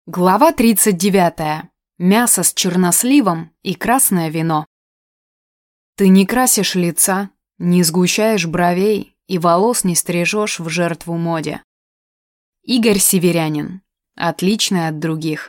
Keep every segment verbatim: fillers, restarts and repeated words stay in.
Глава тридцать девятая. Мясо с черносливом и красное вино. Ты не красишь лица, не сгущаешь бровей и волос не стрижешь в жертву моде. Игорь Северянин. Отличный от других.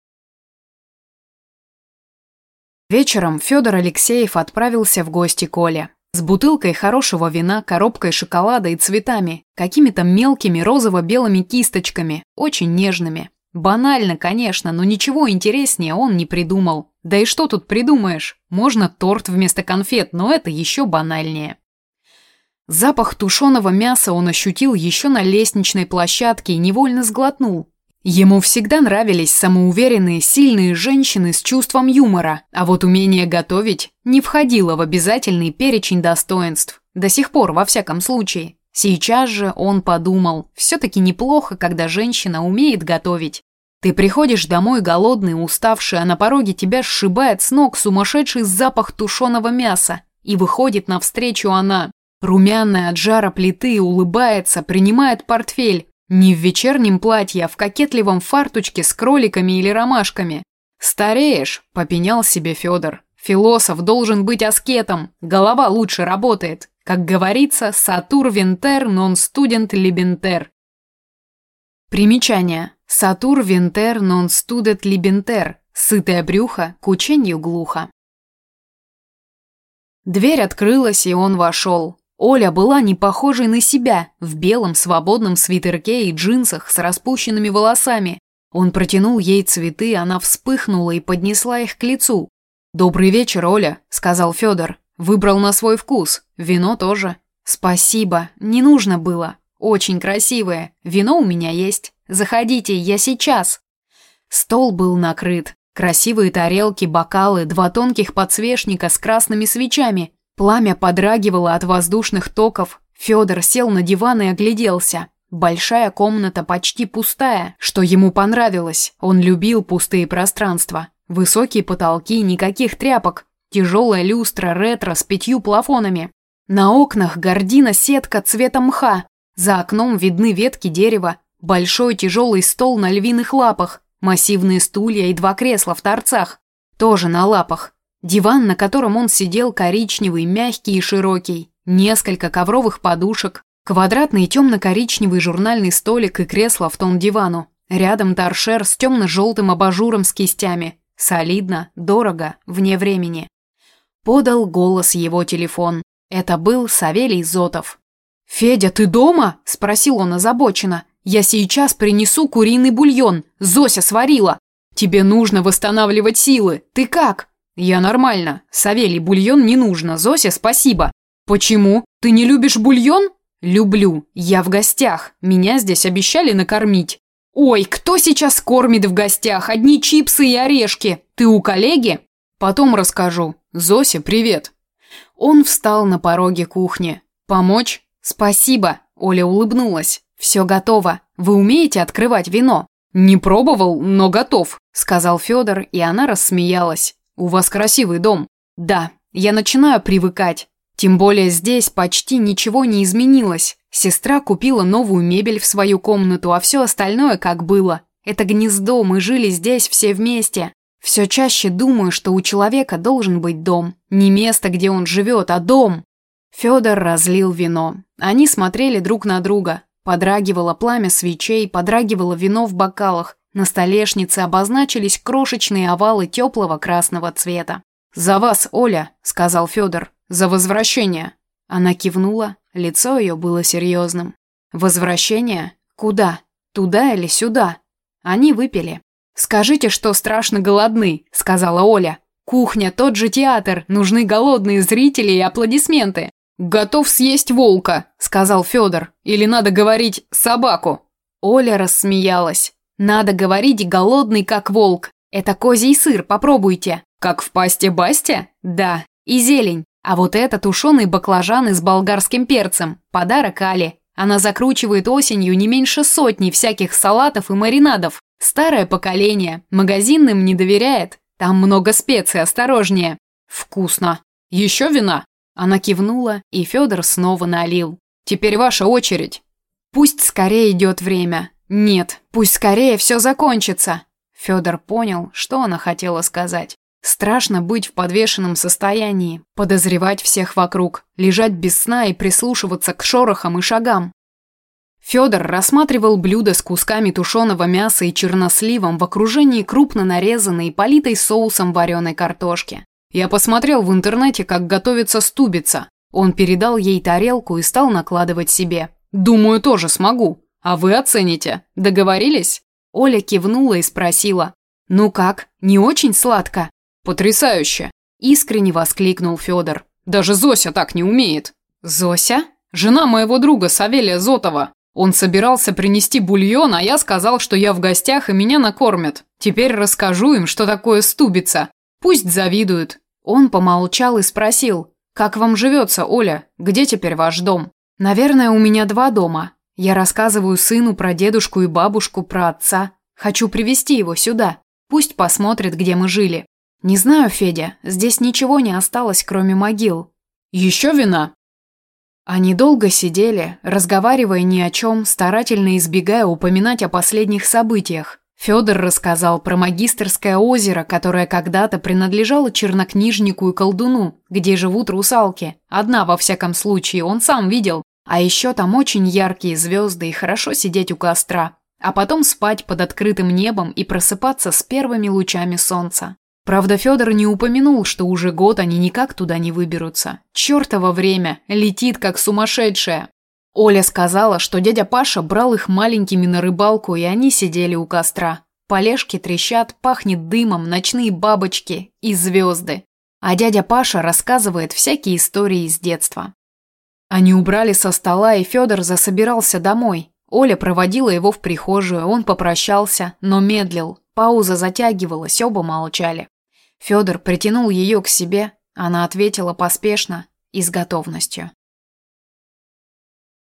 Вечером Федор Алексеев отправился в гости к Оле. С бутылкой хорошего вина, коробкой шоколада и цветами, какими-то мелкими розово-белыми кисточками, очень нежными. Банально, конечно, но ничего интереснее он не придумал. Да и что тут придумаешь? Можно торт вместо конфет, но это еще банальнее. Запах тушеного мяса он ощутил еще на лестничной площадке и невольно сглотнул. Ему всегда нравились самоуверенные, сильные женщины с чувством юмора, а вот умение готовить не входило в обязательный перечень достоинств. До сих пор, во всяком случае. Сейчас же он подумал, все-таки неплохо, когда женщина умеет готовить. Ты приходишь домой голодный, уставший, а на пороге тебя сшибает с ног сумасшедший запах тушеного мяса. И выходит навстречу она, румяная от жара плиты, улыбается, принимает портфель. Не в вечернем платье, а в кокетливом фартучке с кроликами или ромашками. «Стареешь», – попенял себе Федор. «Философ должен быть аскетом, голова лучше работает». Как говорится, «Сатур вентер, нон студент либентер». Примечание. «Сатур вентер, нон студент либентер». Сытое брюхо, к учению глухо. Дверь открылась, и он вошел. Оля была не похожей на себя, в белом свободном свитерке и джинсах с распущенными волосами. Он протянул ей цветы, она вспыхнула и поднесла их к лицу. «Добрый вечер, Оля», – сказал Федор. «Выбрал на свой вкус. Вино тоже». «Спасибо. Не нужно было. Очень красивое. Вино у меня есть. Заходите, я сейчас». Стол был накрыт. Красивые тарелки, бокалы, два тонких подсвечника с красными свечами. Пламя подрагивало от воздушных токов. Федор сел на диван и огляделся. Большая комната почти пустая, что ему понравилось. Он любил пустые пространства. Высокие потолки, никаких тряпок. Тяжелая люстра ретро с пятью плафонами. На окнах гардина-сетка цвета мха. За окном видны ветки дерева. Большой тяжелый стол на львиных лапах. Массивные стулья и два кресла в торцах. Тоже на лапах. Диван, на котором он сидел, коричневый, мягкий и широкий. Несколько ковровых подушек. Квадратный темно-коричневый журнальный столик и кресло в тон дивану. Рядом торшер с темно-желтым абажуром с кистями. Солидно, дорого, вне времени. Подал голос его телефон. Это был Савелий Зотов. «Федя, ты дома?» – спросил он озабоченно. «Я сейчас принесу куриный бульон. Зося сварила. Тебе нужно восстанавливать силы. Ты как?» «Я нормально. Савелий, бульон не нужно. Зося, спасибо». «Почему? Ты не любишь бульон?» «Люблю. Я в гостях. Меня здесь обещали накормить». «Ой, кто сейчас кормит в гостях? Одни чипсы и орешки. Ты у коллеги?» «Потом расскажу. Зося, привет». Он встал на пороге кухни. «Помочь?» «Спасибо», – Оля улыбнулась. «Все готово. Вы умеете открывать вино?» «Не пробовал, но готов», – сказал Федор, и она рассмеялась. «У вас красивый дом». «Да, я начинаю привыкать. Тем более здесь почти ничего не изменилось. Сестра купила новую мебель в свою комнату, а все остальное как было. Это гнездо, мы жили здесь все вместе. Все чаще думаю, что у человека должен быть дом. Не место, где он живет, а дом». Федор разлил вино. Они смотрели друг на друга. Подрагивало пламя свечей, подрагивало вино в бокалах. На столешнице обозначились крошечные овалы теплого красного цвета. «За вас, Оля», – сказал Федор, – «за возвращение». Она кивнула, лицо ее было серьезным. «Возвращение? Куда? Туда или сюда?» Они выпили. «Скажите, что страшно голодны», – сказала Оля. «Кухня, тот же театр, нужны голодные зрители и аплодисменты». «Готов съесть волка», – сказал Федор. «Или надо говорить собаку?» Оля рассмеялась. «Надо говорить голодный, как волк. Это козий сыр, попробуйте». «Как в пасте Басте?» «Да, и зелень. А вот это тушеные баклажаны с болгарским перцем. Подарок Али. Она закручивает осенью не меньше сотни всяких салатов и маринадов. Старое поколение, магазинным не доверяет. Там много специй, осторожнее». «Вкусно. Еще вина?» Она кивнула, и Федор снова налил. «Теперь ваша очередь». «Пусть скорее идет время. Нет, пусть скорее все закончится». Федор понял, что она хотела сказать. Страшно быть в подвешенном состоянии, подозревать всех вокруг, лежать без сна и прислушиваться к шорохам и шагам. Федор рассматривал блюдо с кусками тушеного мяса и черносливом в окружении крупно нарезанной и политой соусом вареной картошки. Я посмотрел в интернете, как готовится стубица. Он передал ей тарелку и стал накладывать себе. «Думаю, тоже смогу. А вы оцените. Договорились?» Оля кивнула и спросила. «Ну как, не очень сладко?» «Потрясающе!» – искренне воскликнул Федор. «Даже Зося так не умеет!» «Зося?» «Жена моего друга Савелия Зотова. Он собирался принести бульон, а я сказал, что я в гостях и меня накормят. Теперь расскажу им, что такое стубица. Пусть завидуют». Он помолчал и спросил. «Как вам живется, Оля? Где теперь ваш дом?» «Наверное, у меня два дома. Я рассказываю сыну про дедушку и бабушку, про отца. Хочу привезти его сюда. Пусть посмотрит, где мы жили. Не знаю, Федя, здесь ничего не осталось, кроме могил». «Еще вина?» Они долго сидели, разговаривая ни о чем, старательно избегая упоминать о последних событиях. Федор рассказал про Магистерское озеро, которое когда-то принадлежало чернокнижнику и колдуну, где живут русалки. Одна, во всяком случае, он сам видел. А еще там очень яркие звезды и хорошо сидеть у костра. А потом спать под открытым небом и просыпаться с первыми лучами солнца. Правда, Федор не упомянул, что уже год они никак туда не выберутся. Чёртово время, летит как сумасшедшее. Оля сказала, что дядя Паша брал их маленькими на рыбалку, и они сидели у костра. Полежки трещат, пахнет дымом, ночные бабочки и звезды. А дядя Паша рассказывает всякие истории из детства. Они убрали со стола, и Федор засобирался домой. Оля проводила его в прихожую, он попрощался, но медлил. Пауза затягивалась, оба молчали. Федор притянул ее к себе, она ответила поспешно и с готовностью.